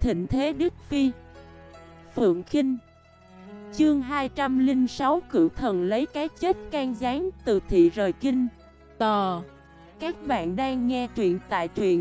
thịnh thế Đức Phi. Phượng Khinh. Chương 206 Cửu thần lấy cái chết can gián, từ thị rời kinh. Tò. Các bạn đang nghe truyện tại truyện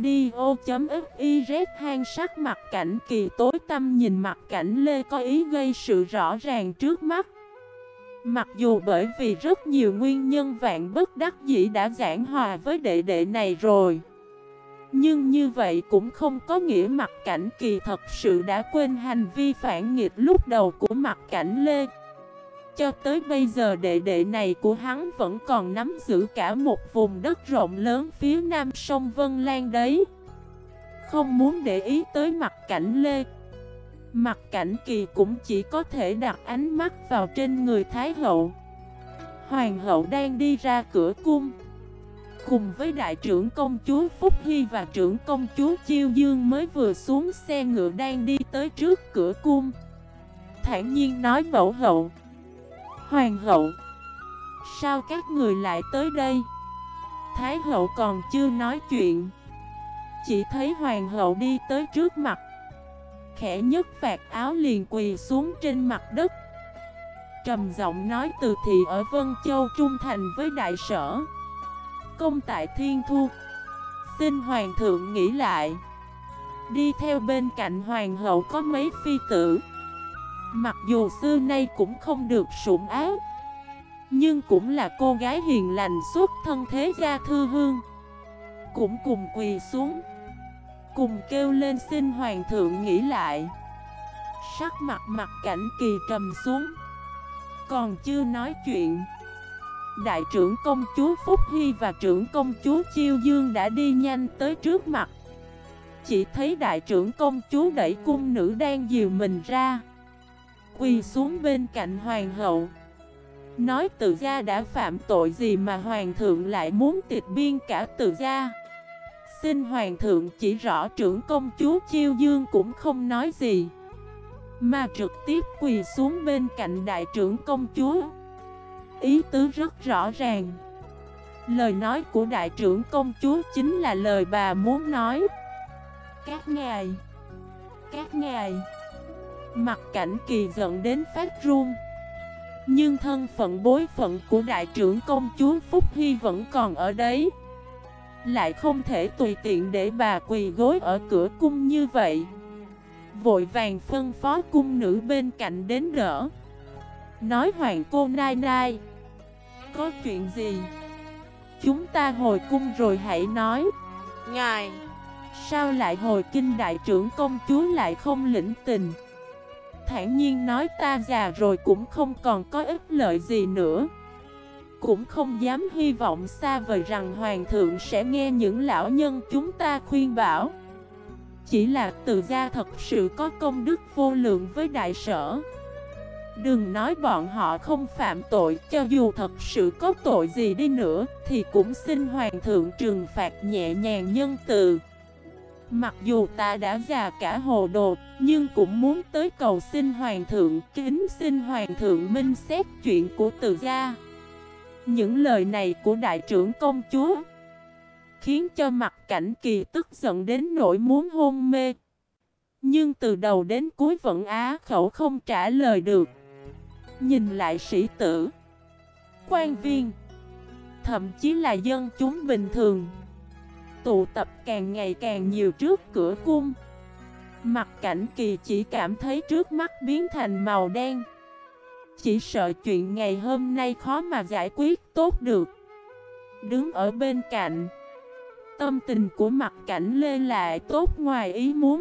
audio.fiz. Hang sắc mặt Cảnh Kỳ tối tăm nhìn mặt Cảnh Lê có ý gây sự rõ ràng trước mắt. Mặc dù bởi vì rất nhiều nguyên nhân vạn bất đắc dĩ đã giảng hòa với đệ đệ này rồi, nhưng như vậy cũng không có nghĩa mặt Cảnh Kỳ thật sự đã quên hành vi phản nghịch lúc đầu của mặt Cảnh Lê. Cho tới bây giờ đệ đệ này của hắn vẫn còn nắm giữ cả một vùng đất rộng lớn phía nam sông Vân Lan đấy. Không muốn để ý tới mặt Cảnh Lê, mặt Cảnh Kỳ cũng chỉ có thể đặt ánh mắt vào trên người Thái hậu. Hoàng hậu đang đi ra cửa cung, cùng với đại trưởng công chúa Phúc Hy và trưởng công chúa Chiêu Dương mới vừa xuống xe ngựa đang đi tới trước cửa cung. Thản nhiên nói: mẫu hậu, hoàng hậu, sao các người lại tới đây? Thái hậu còn chưa nói chuyện, chỉ thấy hoàng hậu đi tới trước mặt, khẽ nhấc vạt áo liền quỳ xuống trên mặt đất, trầm giọng nói: từ thị ở Vân Châu trung thành với đại sở, công tại Thiên Thu, xin hoàng thượng nghĩ lại. Đi theo bên cạnh hoàng hậu có mấy phi tử, mặc dù xưa nay cũng không được sủng ái, nhưng cũng là cô gái hiền lành xuất thân thế gia thư hương, cũng cùng quỳ xuống, cùng kêu lên xin hoàng thượng nghĩ lại. Sắc mặt mặt Cảnh Kỳ trầm xuống, còn chưa nói chuyện, đại trưởng công chúa Phúc Hy và trưởng công chúa Chiêu Dương đã đi nhanh tới trước mặt. Chỉ thấy đại trưởng công chúa đẩy cung nữ đang dìu mình ra, quỳ xuống bên cạnh hoàng hậu, nói: Từ gia đã phạm tội gì mà hoàng thượng lại muốn tịch biên cả Từ gia? Xin hoàng thượng chỉ rõ. Trưởng công chúa Chiêu Dương cũng không nói gì, mà trực tiếp quỳ xuống bên cạnh đại trưởng công chúa. Ý tứ rất rõ ràng, lời nói của đại trưởng công chúa chính là lời bà muốn nói. Các ngài. Mặt Cảnh Kỳ giận đến phát run, nhưng thân phận bối phận của đại trưởng công chúa Phúc Hy vẫn còn ở đấy, lại không thể tùy tiện để bà quỳ gối ở cửa cung như vậy. Vội vàng phân phó cung nữ bên cạnh đến đỡ, nói: hoàng cô nai nai, có chuyện gì? Chúng ta hồi cung rồi hãy nói. Ngài, sao lại hồi kinh? Đại trưởng công chúa lại không lĩnh tình, thản nhiên nói: ta già rồi cũng không còn có ích lợi gì nữa, cũng không dám hy vọng xa vời rằng hoàng thượng sẽ nghe những lão nhân chúng ta khuyên bảo. Chỉ là Từ gia thật sự có công đức vô lượng với đại sở. Đừng nói bọn họ không phạm tội, cho dù thật sự có tội gì đi nữa thì cũng xin hoàng thượng trừng phạt nhẹ nhàng nhân từ. Mặc dù ta đã già cả hồ đồ, nhưng cũng muốn tới cầu xin hoàng thượng, kính xin hoàng thượng minh xét chuyện của Từ gia. Những lời này của đại trưởng công chúa khiến cho mặt Cảnh Kỳ tức giận đến nỗi muốn hôn mê, nhưng từ đầu đến cuối vẫn á khẩu không trả lời được. Nhìn lại sĩ tử, quan viên, thậm chí là dân chúng bình thường tụ tập càng ngày càng nhiều trước cửa cung, mặt Cảnh Kỳ chỉ cảm thấy trước mắt biến thành màu đen. Chỉ sợ chuyện ngày hôm nay khó mà giải quyết tốt được. Đứng ở bên cạnh, tâm tình của mặt Cảnh Lê lại tốt ngoài ý muốn.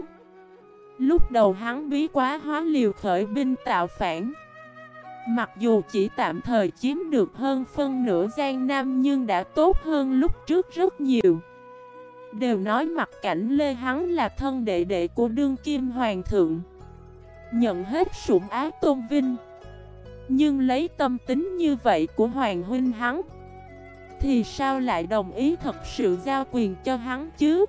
Lúc đầu hắn bí quá hóa liều khởi binh tạo phản, mặc dù chỉ tạm thời chiếm được hơn phân nửa Giang Nam, nhưng đã tốt hơn lúc trước rất nhiều. Đều nói mặt Cảnh Lê hắn là thân đệ đệ của đương kim hoàng thượng, nhận hết sủng ái tôn vinh. Nhưng lấy tâm tính như vậy của hoàng huynh hắn, thì sao lại đồng ý thật sự giao quyền cho hắn chứ?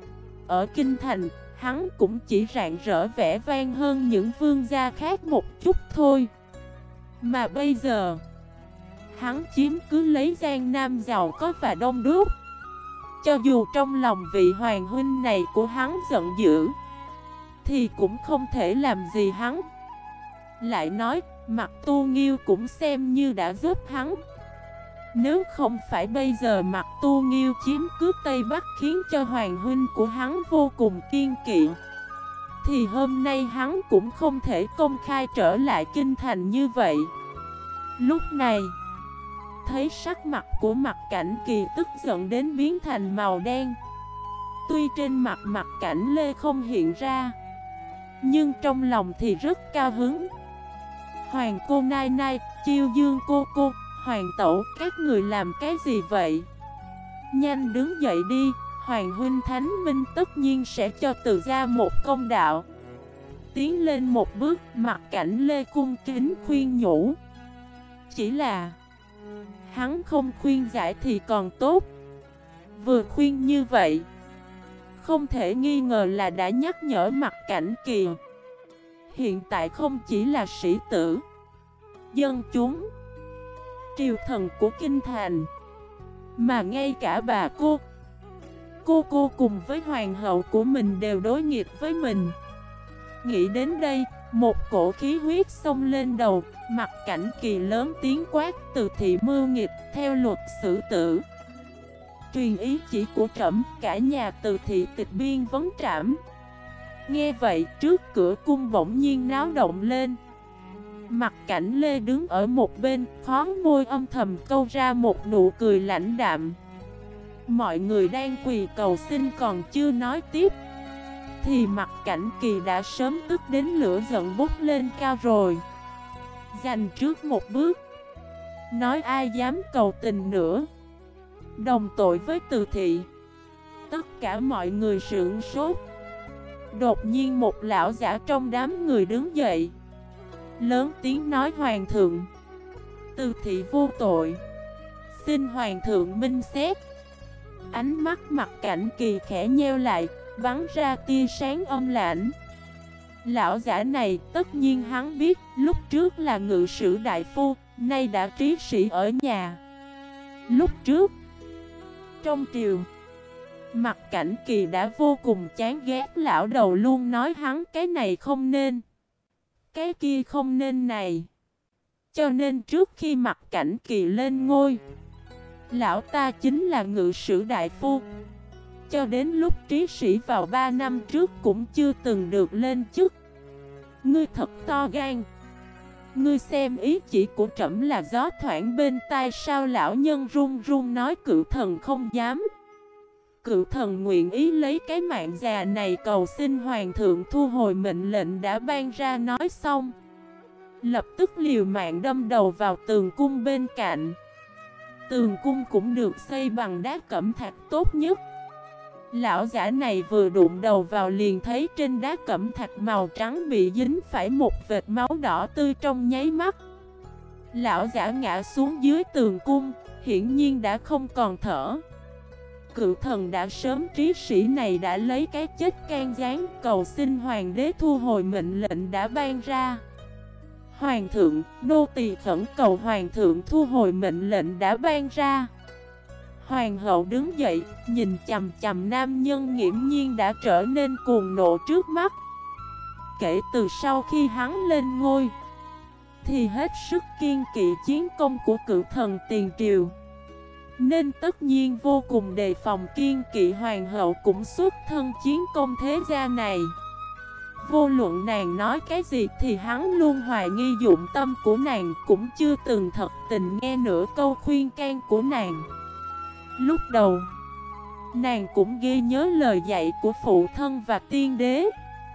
Ở kinh thành, hắn cũng chỉ rạng rỡ vẻ vang hơn những vương gia khác một chút thôi. Mà bây giờ, hắn chiếm cứ lấy Giang Nam giàu có và đông đúc. Cho dù trong lòng vị hoàng huynh này của hắn giận dữ, thì cũng không thể làm gì hắn. Lại nói, Mặt Tu Nghiêu cũng xem như đã giúp hắn. Nếu không phải bây giờ Mặt Tu Nghiêu chiếm cứ Tây Bắc khiến cho hoàng huynh của hắn vô cùng kiên kỵ, thì hôm nay hắn cũng không thể công khai trở lại kinh thành như vậy. Lúc này, thấy sắc mặt của Mặt Cảnh Kỳ tức giận đến biến thành màu đen. Tuy trên mặt Mặt Cảnh Lê không hiện ra, nhưng trong lòng thì rất cao hứng. Hoàng cô nai nai, Chiêu Dương cô, Hoàng tẩu, các người làm cái gì vậy? Nhanh đứng dậy đi, Hoàng huynh Thánh Minh tất nhiên sẽ cho Từ gia một công đạo. Tiến lên một bước, Mặt Cảnh Lê cung kính khuyên nhủ. Chỉ là hắn không khuyên giải thì còn tốt. Vừa khuyên như vậy, không thể nghi ngờ là đã nhắc nhở Mặt Cảnh Kỳ. Hiện tại không chỉ là sĩ tử, dân chúng, triều thần của kinh thành, mà ngay cả bà cô cùng với hoàng hậu của mình đều đối nghịch với mình. Nghĩ đến đây, một cổ khí huyết xông lên đầu. Mặt Cảnh Kỳ lớn tiếng quát: Từ thị mưu nghịch, theo luật xử tử. Truyền ý chỉ của trẫm, cả nhà Từ thị tịch biên vấn trảm. Nghe vậy, trước cửa cung bỗng nhiên náo động lên. Mặt Cảnh Lê đứng ở một bên, khó môi âm thầm câu ra một nụ cười lãnh đạm. Mọi người đang quỳ cầu xin còn chưa nói tiếp, thì Mặt Cảnh Kỳ đã sớm tức đến lửa giận bốc lên cao rồi. Giành trước một bước, nói ai dám cầu tình nữa, đồng tội với Từ thị. Tất cả mọi người sửng sốt. Đột nhiên một lão giả trong đám người đứng dậy, lớn tiếng nói: Hoàng thượng, Từ thị vô tội, xin Hoàng thượng minh xét. Ánh mắt Mặt Cảnh Kỳ khẽ nheo lại, bắn ra tia sáng âm lãnh. Lão giả này tất nhiên hắn biết, lúc trước là ngự sử đại phu, nay đã trí sĩ ở nhà. Lúc trước, trong triều, Mặt Cảnh Kỳ đã vô cùng chán ghét lão đầu luôn nói hắn cái này không nên, cái kia không nên này. Cho nên trước khi Mặt Cảnh Kỳ lên ngôi, lão ta chính là ngự sử đại phu. Cho đến lúc trí sĩ vào 3 năm trước cũng chưa từng được lên chức. Ngươi thật to gan. Ngươi xem ý chỉ của trẫm là gió thoảng bên tai sao? Lão nhân run run nói: Cựu thần không dám. Cựu thần nguyện ý lấy cái mạng già này cầu xin Hoàng thượng thu hồi mệnh lệnh đã ban ra. Nói xong, lập tức liều mạng đâm đầu vào tường cung bên cạnh. Tường cung cũng được xây bằng đá cẩm thạch tốt nhất. Lão giả này vừa đụng đầu vào liền thấy trên đá cẩm thạch màu trắng bị dính phải một vệt máu đỏ tươi trong nháy mắt. Lão giả ngã xuống dưới tường cung, hiển nhiên đã không còn thở. Cựu thần đã sớm trí sĩ này đã lấy cái chết can gián cầu xin hoàng đế thu hồi mệnh lệnh đã ban ra. Hoàng thượng, nô tỳ khẩn cầu hoàng thượng thu hồi mệnh lệnh đã ban ra. Hoàng hậu đứng dậy, nhìn chằm chằm nam nhân nghiễm nhiên đã trở nên cuồng nộ trước mắt. Kể từ sau khi hắn lên ngôi, thì hết sức kiên kỵ chiến công của cựu thần tiền triều, nên tất nhiên vô cùng đề phòng kiên kỵ hoàng hậu cũng xuất thân chiến công thế gia này. Vô luận nàng nói cái gì thì hắn luôn hoài nghi dụng tâm của nàng, cũng chưa từng thật tình nghe nửa câu khuyên can của nàng. Lúc đầu, nàng cũng ghi nhớ lời dạy của phụ thân và tiên đế,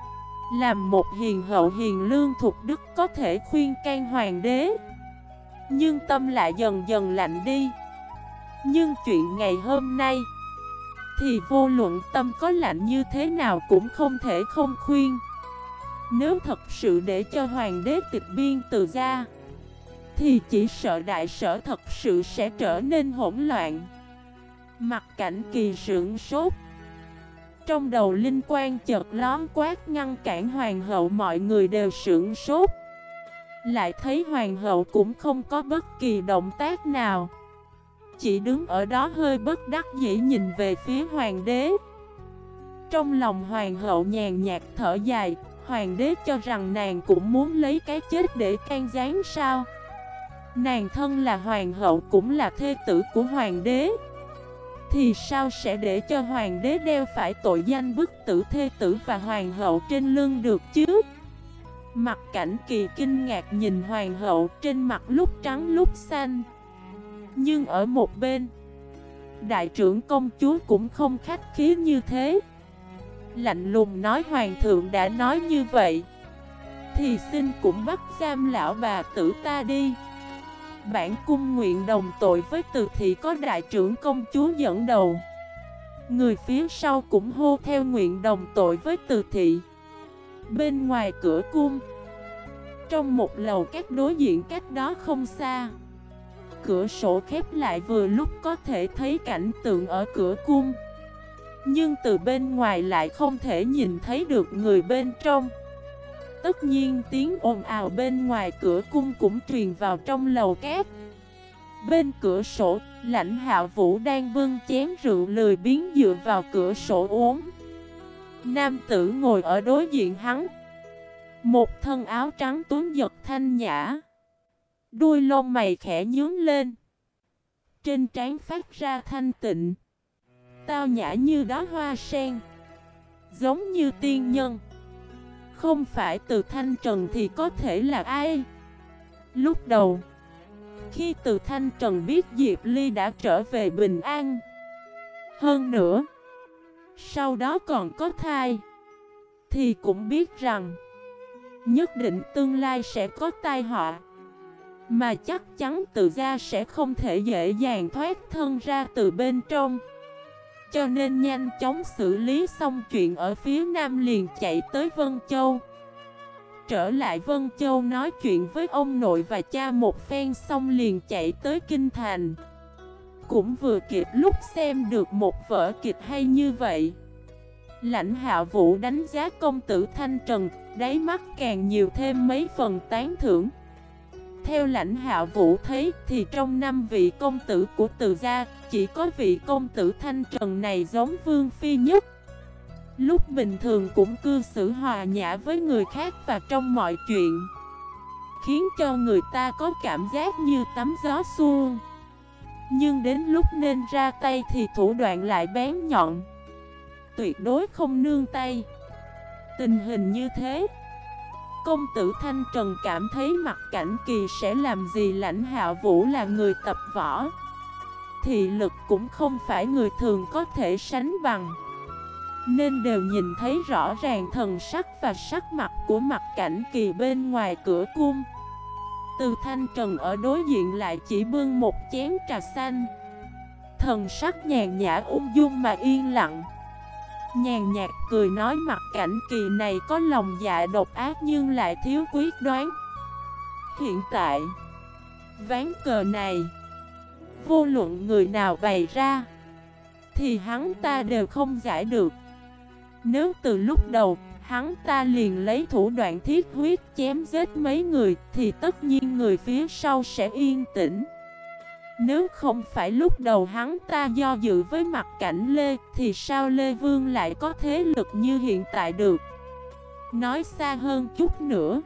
làm một hiền hậu hiền lương thục đức có thể khuyên can hoàng đế. Nhưng tâm lại dần dần lạnh đi. Nhưng chuyện ngày hôm nay, thì vô luận tâm có lạnh như thế nào cũng không thể không khuyên. Nếu thật sự để cho hoàng đế tịch biên Từ gia, thì chỉ sợ đại sở thật sự sẽ trở nên hỗn loạn. Mặt Cảnh Kỳ sửng sốt. Trong đầu linh quan chợt lón quát ngăn cản hoàng hậu, mọi người đều sửng sốt. Lại thấy hoàng hậu cũng không có bất kỳ động tác nào, chỉ đứng ở đó hơi bất đắc dĩ nhìn về phía hoàng đế. Trong lòng hoàng hậu nhàn nhạt thở dài, hoàng đế cho rằng nàng cũng muốn lấy cái chết để can gián sao? Nàng thân là hoàng hậu cũng là thê tử của hoàng đế, thì sao sẽ để cho hoàng đế đeo phải tội danh bức tử thê tử và hoàng hậu trên lưng được chứ? Mặt Cảnh Kỳ kinh ngạc nhìn hoàng hậu, trên mặt lúc trắng lúc xanh. Nhưng ở một bên, đại trưởng công chúa cũng không khách khí như thế, lạnh lùng nói hoàng thượng đã nói như vậy, thì xin cũng bắt giam lão bà tử ta đi. Bản cung nguyện đồng tội với Từ thị, có đại trưởng công chúa dẫn đầu. Người phía sau cũng hô theo nguyện đồng tội với Từ thị. Bên ngoài cửa cung, trong một lầu các đối diện cách đó không xa, cửa sổ khép lại vừa lúc có thể thấy cảnh tượng ở cửa cung, nhưng từ bên ngoài lại không thể nhìn thấy được người bên trong. Tất nhiên tiếng ồn ào bên ngoài cửa cung cũng truyền vào trong lầu cát. Bên cửa sổ, Lãnh Hạo Vũ đang bưng chén rượu lười biếng dựa vào cửa sổ uống. Nam tử ngồi ở đối diện hắn, một thân áo trắng tuấn giật thanh nhã, đuôi lông mày khẽ nhướng lên, trên trán phát ra thanh tịnh, tao nhã như đóa hoa sen, giống như tiên nhân. Không phải Từ Thanh Trần thì có thể là ai? Lúc đầu, khi Từ Thanh Trần biết Diệp Ly đã trở về bình an, hơn nữa, sau đó còn có thai, thì cũng biết rằng nhất định tương lai sẽ có tai họa, mà chắc chắn Từ gia sẽ không thể dễ dàng thoát thân ra từ bên trong. Cho nên nhanh chóng xử lý xong chuyện ở phía nam liền chạy tới Vân Châu. Trở lại Vân Châu nói chuyện với ông nội và cha một phen xong liền chạy tới Kinh Thành. Cũng vừa kịp lúc xem được một vở kịch hay như vậy. Lãnh Hạo Vũ đánh giá công tử Thanh Trần, đáy mắt càng nhiều thêm mấy phần tán thưởng. Theo Lãnh Hạo Vũ thấy thì trong 5 vị công tử của Từ gia, chỉ có vị công tử Thanh Trần này giống Vương Phi nhất. Lúc bình thường cũng cư xử hòa nhã với người khác và trong mọi chuyện, khiến cho người ta có cảm giác như tắm gió xuông. Nhưng đến lúc nên ra tay thì thủ đoạn lại bén nhọn, tuyệt đối không nương tay. Tình hình như thế, công tử Thanh Trần cảm thấy Mặt Cảnh Kỳ sẽ làm gì. Lãnh Hạo Vũ là người tập võ, thị lực cũng không phải người thường có thể sánh bằng, nên đều nhìn thấy rõ ràng thần sắc và sắc mặt của Mặt Cảnh Kỳ bên ngoài cửa cung. Từ Thanh Trần ở đối diện lại chỉ bưng một chén trà xanh, thần sắc nhàn nhã ung dung mà yên lặng, nhàn nhạt cười nói Mặt Cảnh Kỳ này có lòng dạ độc ác nhưng lại thiếu quyết đoán. Hiện tại, ván cờ này, vô luận người nào bày ra, thì hắn ta đều không giải được. Nếu từ lúc đầu, hắn ta liền lấy thủ đoạn thiết huyết chém giết mấy người, thì tất nhiên người phía sau sẽ yên tĩnh. Nếu không phải lúc đầu hắn ta do dự với Mặt Cảnh Lê, thì sao Lê Vương lại có thế lực như hiện tại được? Nói xa hơn chút nữa,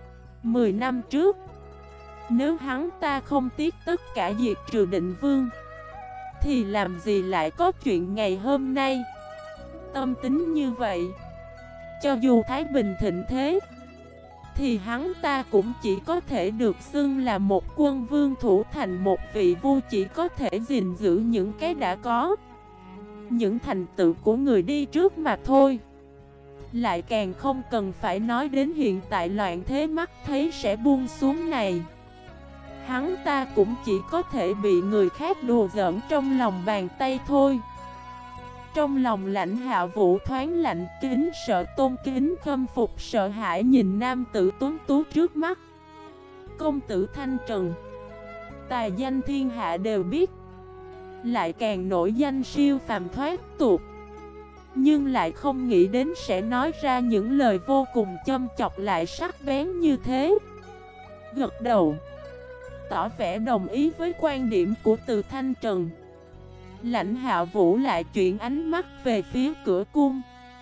10 năm trước, nếu hắn ta không tiếc tất cả diệt trừ Định Vương, thì làm gì lại có chuyện ngày hôm nay? Tâm tính như vậy, cho dù Thái Bình thịnh thế, thì hắn ta cũng chỉ có thể được xưng là một quân vương thủ thành một vị vua, chỉ có thể gìn giữ những cái đã có, những thành tựu của người đi trước mà thôi. Lại càng không cần phải nói đến hiện tại loạn thế mắt thấy sẽ buông xuống này. Hắn ta cũng chỉ có thể bị người khác đùa giỡn trong lòng bàn tay thôi. Trong lòng Lãnh Hạo Vũ thoáng lạnh, kính sợ tôn kính khâm phục sợ hãi nhìn nam tử tuấn tú trước mắt. Công tử Thanh Trần, tài danh thiên hạ đều biết, lại càng nổi danh siêu phàm thoát tục, nhưng lại không nghĩ đến sẽ nói ra những lời vô cùng châm chọc lại sắc bén như thế. Gật đầu, tỏ vẻ đồng ý với quan điểm của Từ Thanh Trần. Lãnh Hạo Vũ lại chuyển ánh mắt về phía cửa cung.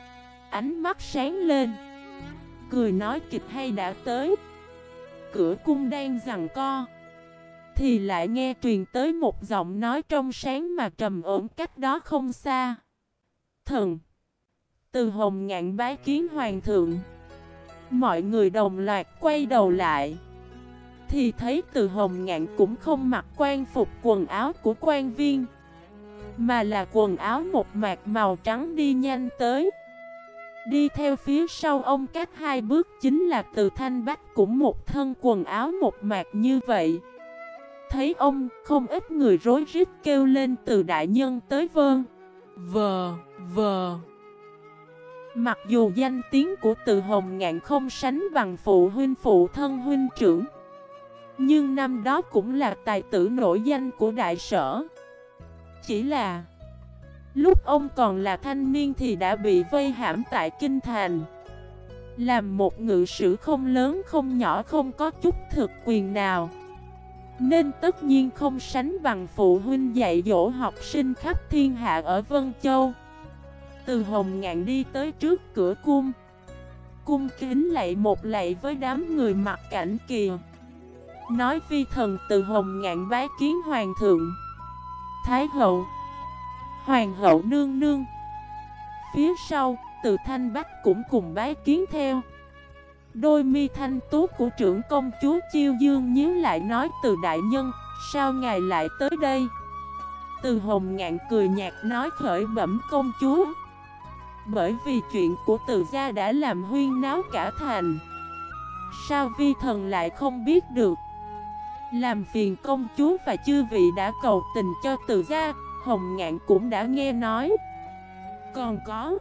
ánh mắt sáng lên, cười nói kịch hay đã tới. Cửa cung đang giằng co, thì lại nghe truyền tới một giọng nói trong sáng mà trầm ổn cách đó không xa. Thần, Từ Hồng Ngạn bái kiến hoàng thượng. Mọi người đồng loạt quay đầu lại, thì thấy Từ Hồng Ngạn cũng không mặc quan phục quần áo của quan viên, mà là quần áo một mạc màu trắng đi nhanh tới. Đi theo phía sau ông cách 2 bước chính là Từ Thanh Bách, cũng một thân quần áo một mạc như vậy. Thấy ông, không ít người rối rít kêu lên Từ đại nhân tới vâng. Vờ. Mặc dù danh tiếng của Từ Hồng Ngạn không sánh bằng phụ huynh phụ thân huynh trưởng, nhưng năm đó cũng là tài tử nổi danh của đại sở. Chỉ là lúc ông còn là thanh niên thì đã bị vây hãm tại kinh thành, làm một ngự sử không lớn không nhỏ, không có chút thực quyền nào, nên tất nhiên không sánh bằng phụ huynh dạy dỗ học sinh khắp thiên hạ ở Vân Châu. Từ Hồng Ngạn đi tới trước cửa cung, cung kính lạy một lạy với đám người Mặc Cảnh Kỳ, nói vi thần Từ Hồng Ngạn bái kiến hoàng thượng, thái hậu, hoàng hậu nương nương. Phía sau, Từ Thanh Bách cũng cùng bái kiến theo. Đôi mi thanh tú của trưởng công chúa Chiêu Dương nhíu lại nói Từ đại nhân, sao ngài lại tới đây? Từ Hồng Ngạn cười nhạt nói khởi bẩm công chúa, bởi vì chuyện của Từ gia đã làm huyên náo cả thành. Sao vi thần lại không biết được? Làm phiền công chúa và chư vị đã cầu tình cho Từ gia, Hồng Ngạn cũng đã nghe nói. Còn có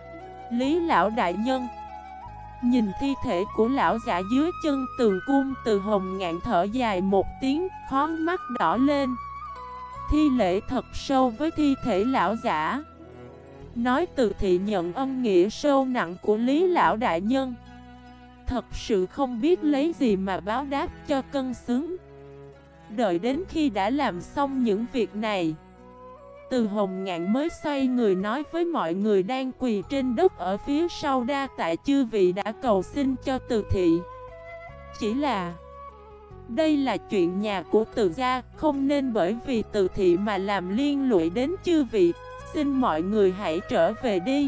Lý lão đại nhân. Nhìn thi thể của lão giả dưới chân tường cung, Từ Hồng Ngạn thở dài một tiếng, khó mắt đỏ lên. Thi lễ thật sâu với thi thể lão giả, nói Từ thị nhận ân nghĩa sâu nặng của Lý lão đại nhân, thật sự không biết lấy gì mà báo đáp cho cân xứng. Đợi đến khi đã làm xong những việc này, Từ Hồng Ngạn mới xoay người nói với mọi người đang quỳ trên đất ở phía sau, đa tạ chư vị đã cầu xin cho Từ thị. Chỉ là đây là chuyện nhà của Từ gia, không nên bởi vì Từ thị mà làm liên lụy đến chư vị. Xin mọi người hãy trở về đi.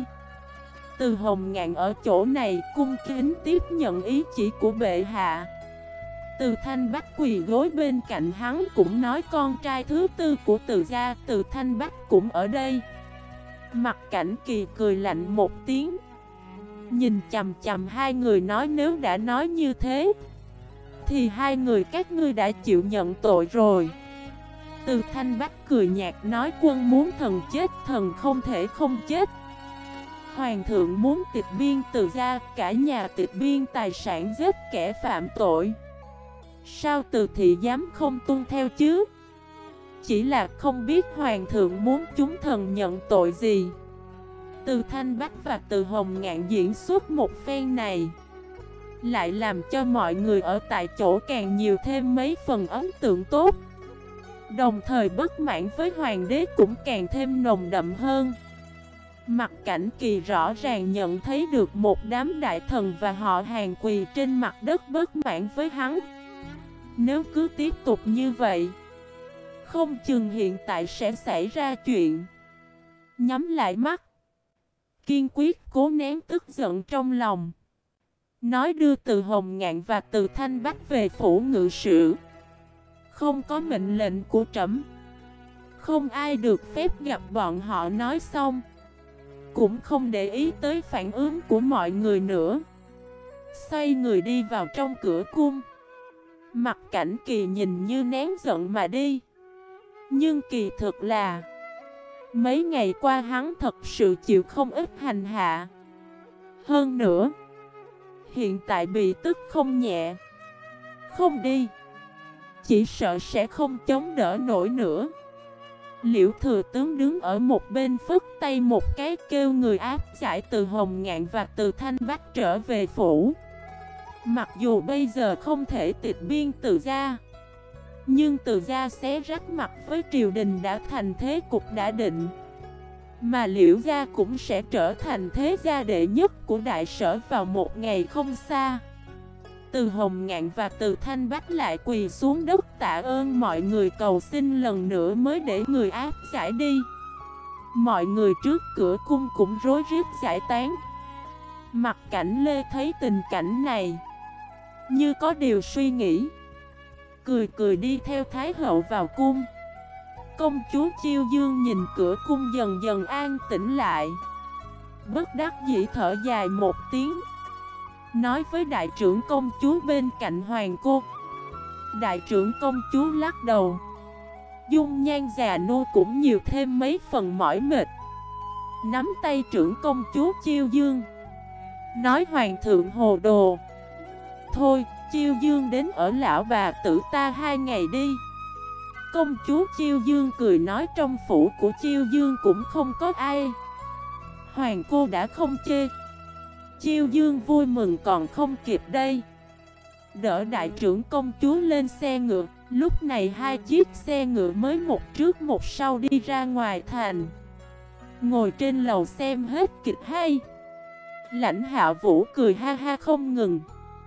Từ Hồng Ngạn ở chỗ này cung kính tiếp nhận ý chỉ của bệ hạ. Từ Thanh Bách quỳ gối bên cạnh hắn cũng nói con trai thứ tư của Từ gia, Từ Thanh Bách cũng ở đây. Mặc Cảnh Kỳ cười lạnh một tiếng, nhìn chằm chằm hai người nói nếu đã nói như thế thì hai người các ngươi đã chịu nhận tội rồi. Từ Thanh Bách cười nhạt nói quân muốn thần chết, thần không thể không chết. Hoàng thượng muốn tịch biên Từ gia, cả nhà tịch biên tài sản, giết kẻ phạm tội. Sao Từ thị dám không tuân theo chứ? Chỉ là không biết hoàng thượng muốn chúng thần nhận tội gì. Từ Thanh Bách và Từ Hồng Ngạn diễn xuất một phen này, lại làm cho mọi người ở tại chỗ càng nhiều thêm mấy phần ấn tượng tốt. Đồng thời bất mãn với hoàng đế cũng càng thêm nồng đậm hơn. Mặc Cảnh Kỳ rõ ràng nhận thấy được một đám đại thần và họ hàng quỳ trên mặt đất bất mãn với hắn. Nếu cứ tiếp tục như vậy, không chừng hiện tại sẽ xảy ra chuyện. Nhắm lại mắt, kiên quyết cố nén tức giận trong lòng, nói đưa Từ Hồng Ngạn và Từ Thanh Bách về phủ ngự sử. Không có mệnh lệnh của trẫm, không ai được phép gặp bọn họ. Nói xong, cũng không để ý tới phản ứng của mọi người nữa, xoay người đi vào trong cửa cung. Mặc Cảnh Kỳ nhìn như nén giận mà đi, nhưng kỳ thực là mấy ngày qua hắn thật sự chịu không ít hành hạ. Hơn nữa, hiện tại bị tức không nhẹ, không đi chỉ sợ sẽ không chống đỡ nổi nữa. Liễu thừa tướng đứng ở một bên phất tay một cái kêu người áp giải Từ Hồng Ngạn và Từ Thanh Bách trở về phủ. Mặc dù bây giờ không thể tịch biên Từ gia, nhưng Từ gia xé rách mặt với triều đình đã thành thế cục đã định. Mà Liễu gia cũng sẽ trở thành thế gia đệ nhất của đại sở vào một ngày không xa. Từ Hồng Ngạn và Từ Thanh Bách lại quỳ xuống đất tạ ơn mọi người, cầu xin lần nữa mới để người áp giải đi. Mọi người trước cửa cung cũng rối rít giải tán. Mặt Cảnh Lê thấy tình cảnh này, như có điều suy nghĩ, cười cười đi theo Thái hậu vào cung. Công chúa Chiêu Dương nhìn cửa cung dần dần an tĩnh lại, bất đắc dĩ thở dài một tiếng, nói với đại trưởng công chúa bên cạnh hoàng cô. Đại trưởng công chúa lắc đầu, dung nhan già nua cũng nhiều thêm mấy phần mỏi mệt, nắm tay trưởng công chúa Chiêu Dương, nói hoàng thượng hồ đồ. Thôi, Chiêu Dương đến ở lão bà tử ta 2 ngày đi. Công chúa Chiêu Dương cười nói trong phủ của Chiêu Dương cũng không có ai. Hoàng cô đã không chê. Chiêu Dương vui mừng còn không kịp đây. Đỡ đại trưởng công chúa lên xe ngựa. Lúc này 2 chiếc xe ngựa mới một trước một sau đi ra ngoài thành. Ngồi trên lầu xem hết kịch hay. Lãnh Hạ Vũ cười ha ha không ngừng,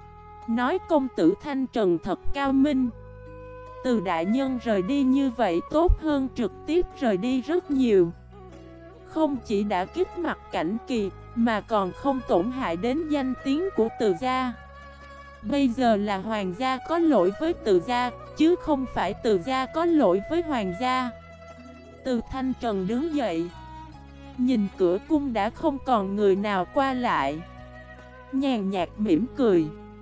nói công tử Thanh Trần thật cao minh. Từ đại nhân rời đi như vậy tốt hơn trực tiếp rời đi rất nhiều. Không chỉ đã kích Mặt Cảnh Kỳ, mà còn không tổn hại đến danh tiếng của Từ gia. Bây giờ là hoàng gia có lỗi với Từ gia, chứ không phải Từ gia có lỗi với hoàng gia. Từ Thanh Trần đứng dậy, nhìn cửa cung đã không còn người nào qua lại, nhàn nhạt mỉm cười,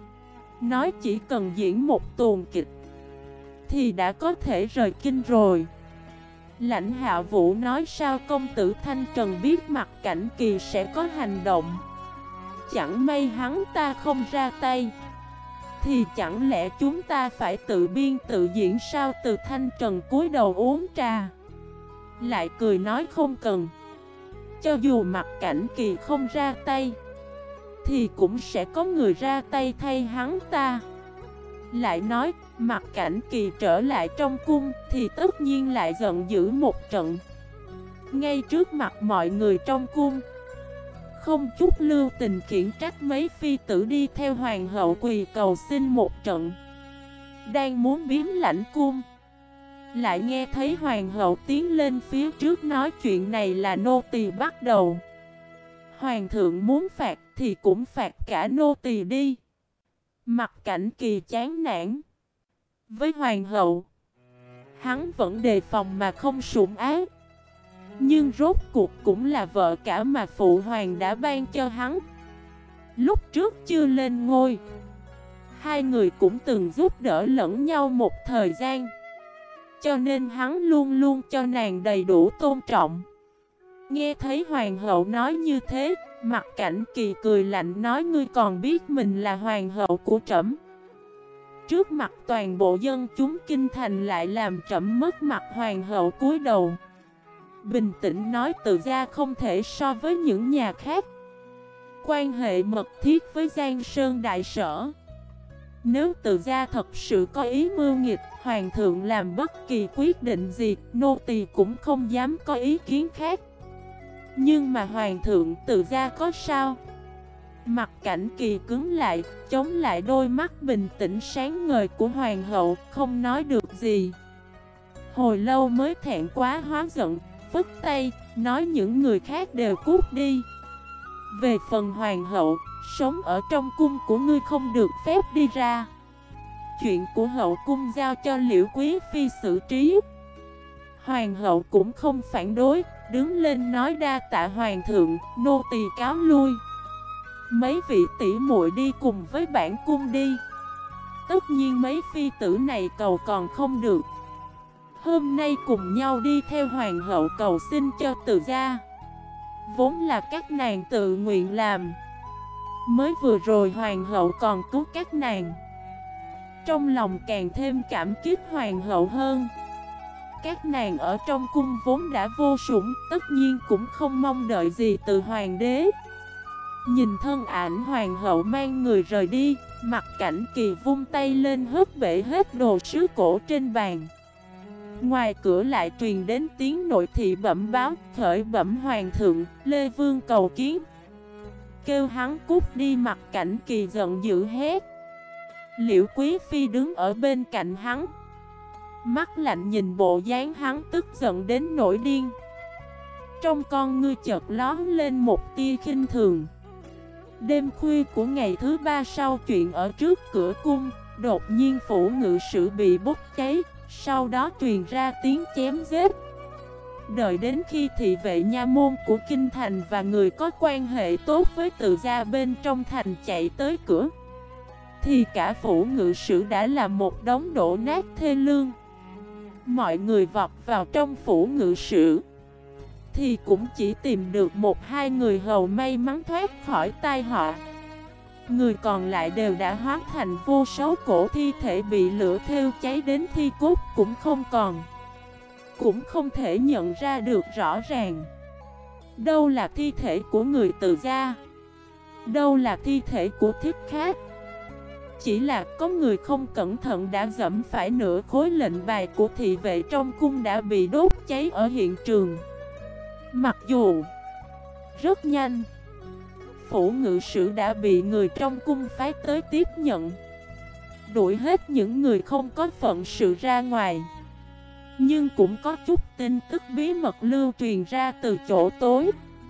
nói chỉ cần diễn một tuồng kịch thì đã có thể rời kinh rồi. Lãnh Hạ Vũ nói sao công tử Thanh Trần biết Mặt Cảnh Kỳ sẽ có hành động, chẳng may hắn ta không ra tay thì chẳng lẽ chúng ta phải tự biên tự diễn sao? Từ Thanh Trần cúi đầu uống trà, lại cười nói không cần. Cho dù Mặt Cảnh Kỳ không ra tay thì cũng sẽ có người ra tay thay hắn ta. Lại nói Mặt Cảnh Kỳ trở lại trong cung thì tất nhiên lại giận dữ một trận, ngay trước mặt mọi người trong cung, không chút lưu tình khiển trách mấy phi tử đi theo hoàng hậu quỳ cầu xin một trận. Đang muốn biếm lãnh cung, lại nghe thấy hoàng hậu tiến lên phía trước nói chuyện này là nô tỳ bắt đầu. Hoàng thượng muốn phạt thì cũng phạt cả nô tỳ đi. Mặt Cảnh Kỳ chán nản. Với hoàng hậu, hắn vẫn đề phòng mà không sủng ái, nhưng rốt cuộc cũng là vợ cả mà phụ hoàng đã ban cho hắn. Lúc trước chưa lên ngôi, hai người cũng từng giúp đỡ lẫn nhau một thời gian, cho nên hắn luôn luôn cho nàng đầy đủ tôn trọng. Nghe thấy hoàng hậu nói như thế, Mặt Cảnh Kỳ cười lạnh nói ngươi còn biết mình là hoàng hậu của trẫm. Trước mặt toàn bộ dân chúng kinh thành lại làm trẫm mất mặt. Hoàng hậu cúi đầu, bình tĩnh nói Từ gia không thể so với những nhà khác, quan hệ mật thiết với Giang Sơn đại sở. Nếu Từ gia thật sự có ý mưu nghịch, hoàng thượng làm bất kỳ quyết định gì, nô tỳ cũng không dám có ý kiến khác. Nhưng mà hoàng thượng, Từ gia có sao? Mặt Cảnh Kỳ cứng lại, chống lại đôi mắt bình tĩnh sáng ngời của hoàng hậu, không nói được gì. Hồi lâu mới thẹn quá hóa giận, phất tay, nói những người khác đều cút đi. Về phần hoàng hậu, sống ở trong cung của ngươi không được phép đi ra. Chuyện của hậu cung giao cho Liễu Quý Phi xử trí. Hoàng hậu cũng không phản đối, đứng lên nói đa tạ hoàng thượng, nô tỳ cáo lui. Mấy vị tỷ muội đi cùng với bản cung đi. Tất nhiên mấy phi tử này cầu còn không được, hôm nay cùng nhau đi theo hoàng hậu cầu xin cho Từ gia. Vốn là các nàng tự nguyện làm, mới vừa rồi hoàng hậu còn cứu các nàng, trong lòng càng thêm cảm kích hoàng hậu hơn. Các nàng ở trong cung vốn đã vô sủng, tất nhiên cũng không mong đợi gì từ hoàng đế. Nhìn thân ảnh hoàng hậu mang người rời đi, Mặt Cảnh Kỳ vung tay lên hớt bể hết đồ sứ cổ trên bàn, Ngoài cửa lại truyền đến tiếng nội thị bẩm báo, khởi bẩm hoàng thượng, Lê Vương cầu kiến. Kêu hắn cút đi. Mặt Cảnh Kỳ giận dữ hét. Liễu Quý Phi đứng ở bên cạnh hắn, mắt lạnh nhìn bộ dáng hắn tức giận đến nổi điên. Trong con ngươi chợt lóe lên một tia khinh thường. Đêm khuya của ngày thứ ba sau chuyện ở trước cửa cung, đột nhiên phủ ngự sử bị bốc cháy, sau đó truyền ra tiếng chém giết. Đợi đến khi thị vệ nha môn của kinh thành và người có quan hệ tốt với Từ gia bên trong thành chạy tới cửa, thì cả phủ ngự sử đã là một đống đổ nát thê lương. Mọi người vọt vào trong phủ ngự sử thì cũng chỉ tìm được một hai người hầu may mắn thoát khỏi tai họa. Người còn lại đều đã hóa thành vô số cổ thi thể bị lửa thiêu cháy đến thi cốt cũng không còn. Cũng không thể nhận ra được rõ ràng đâu là thi thể của người Từ gia, đâu là thi thể của thiếp khác. Chỉ là có người không cẩn thận đã dẫm phải nửa khối lệnh bài của thị vệ trong cung đã bị đốt cháy ở hiện trường. Mặc dù rất nhanh, phủ ngự sử đã bị người trong cung phái tới tiếp nhận, đuổi hết những người không có phận sự ra ngoài, nhưng cũng có chút tin tức bí mật lưu truyền ra từ chỗ tối.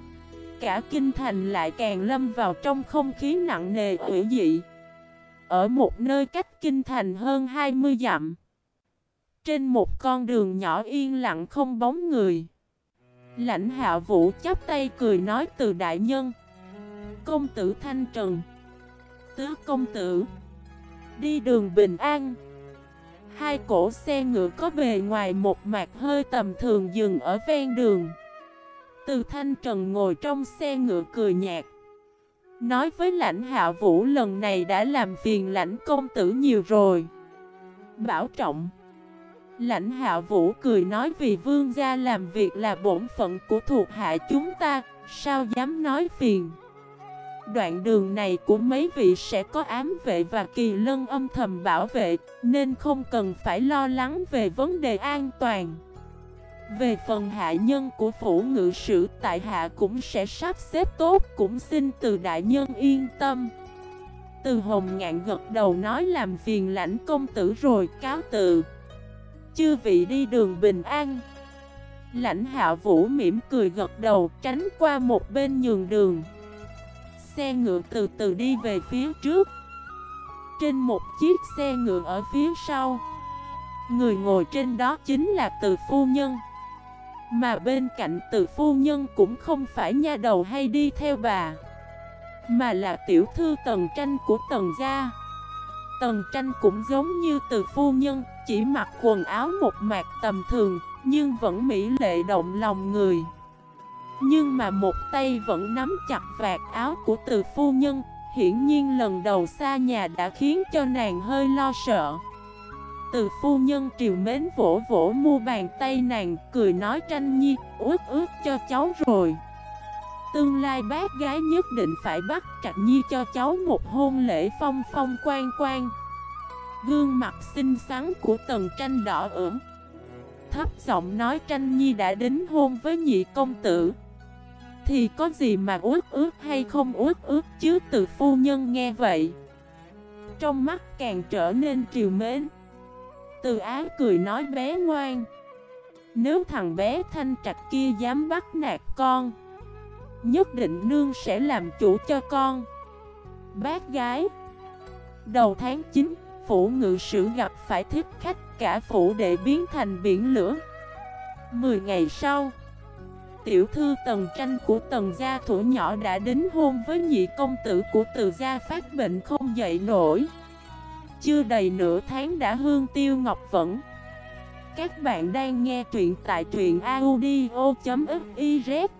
Cả kinh thành lại càng lâm vào trong không khí nặng nề ủy dị. Ở một nơi cách kinh thành hơn 20 dặm, trên một con đường nhỏ yên lặng không bóng người, Lãnh Hạ Vũ chắp tay cười nói: Từ đại nhân, công tử Thanh Trần, tứ công tử, đi đường bình an. Hai cỗ xe ngựa có bề ngoài một mặt hơi tầm thường dừng ở ven đường. Từ Thanh Trần ngồi trong xe ngựa cười nhạt, nói với Lãnh Hạ Vũ: lần này đã làm phiền Lãnh công tử nhiều rồi, bảo trọng. Lãnh Hạ Vũ cười nói: vì vương gia làm việc là bổn phận của thuộc hạ chúng ta, sao dám nói phiền. Đoạn đường này của mấy vị sẽ có ám vệ và kỳ lân âm thầm bảo vệ, nên không cần phải lo lắng về vấn đề an toàn. Về phần hạ nhân của phủ ngự sử, tại hạ cũng sẽ sắp xếp tốt, cũng xin Từ đại nhân yên tâm. Từ Hồng Ngạn gật đầu nói: làm phiền Lãnh công tử rồi, cáo từ. Chư vị đi đường bình an. Lãnh Hạ Vũ mỉm cười gật đầu, tránh qua một bên nhường đường. Xe ngựa từ từ đi về phía trước. Trên một chiếc xe ngựa ở phía sau, người ngồi trên đó chính là Từ phu nhân. Mà bên cạnh Từ phu nhân cũng không phải nha đầu hay đi theo bà, mà là tiểu thư Tần Tranh của Tần gia. Tần Tranh cũng giống như Từ phu nhân, chỉ mặc quần áo một mạc tầm thường, nhưng vẫn mỹ lệ động lòng người. Nhưng mà một tay vẫn nắm chặt vạt áo của Từ phu nhân, hiển nhiên lần đầu xa nhà đã khiến cho nàng hơi lo sợ. Từ phu nhân triều mến vỗ vỗ mu bàn tay nàng, cười nói: Tranh nhi, ước cho cháu rồi. Tương lai bác gái nhất định phải bắt Trạch nhi cho cháu một hôn lễ phong phong quang quang. Gương mặt xinh xắn của Tần Tranh đỏ ửng, thấp giọng nói: Tranh nhi đã đính hôn với nhị công tử, thì có gì mà ước hay không ước chứ. Từ phu nhân nghe vậy, trong mắt càng trở nên trìu mến. Từ Á cười nói: bé ngoan, nếu thằng bé Thanh Trạch kia dám bắt nạt con, nhất định nương sẽ làm chủ cho con. Bác gái. Đầu tháng 9, phủ ngự sử gặp phải thích khách, cả phủ đệ biến thành biển lửa. 10 ngày sau, tiểu thư Tần Tranh của Tần gia thuở nhỏ đã đính hôn với nhị công tử của Từ gia phát bệnh không dậy nổi. Chưa đầy nửa tháng đã hương tiêu ngọc vẫn. Các bạn đang nghe truyện tại truyện audio.fif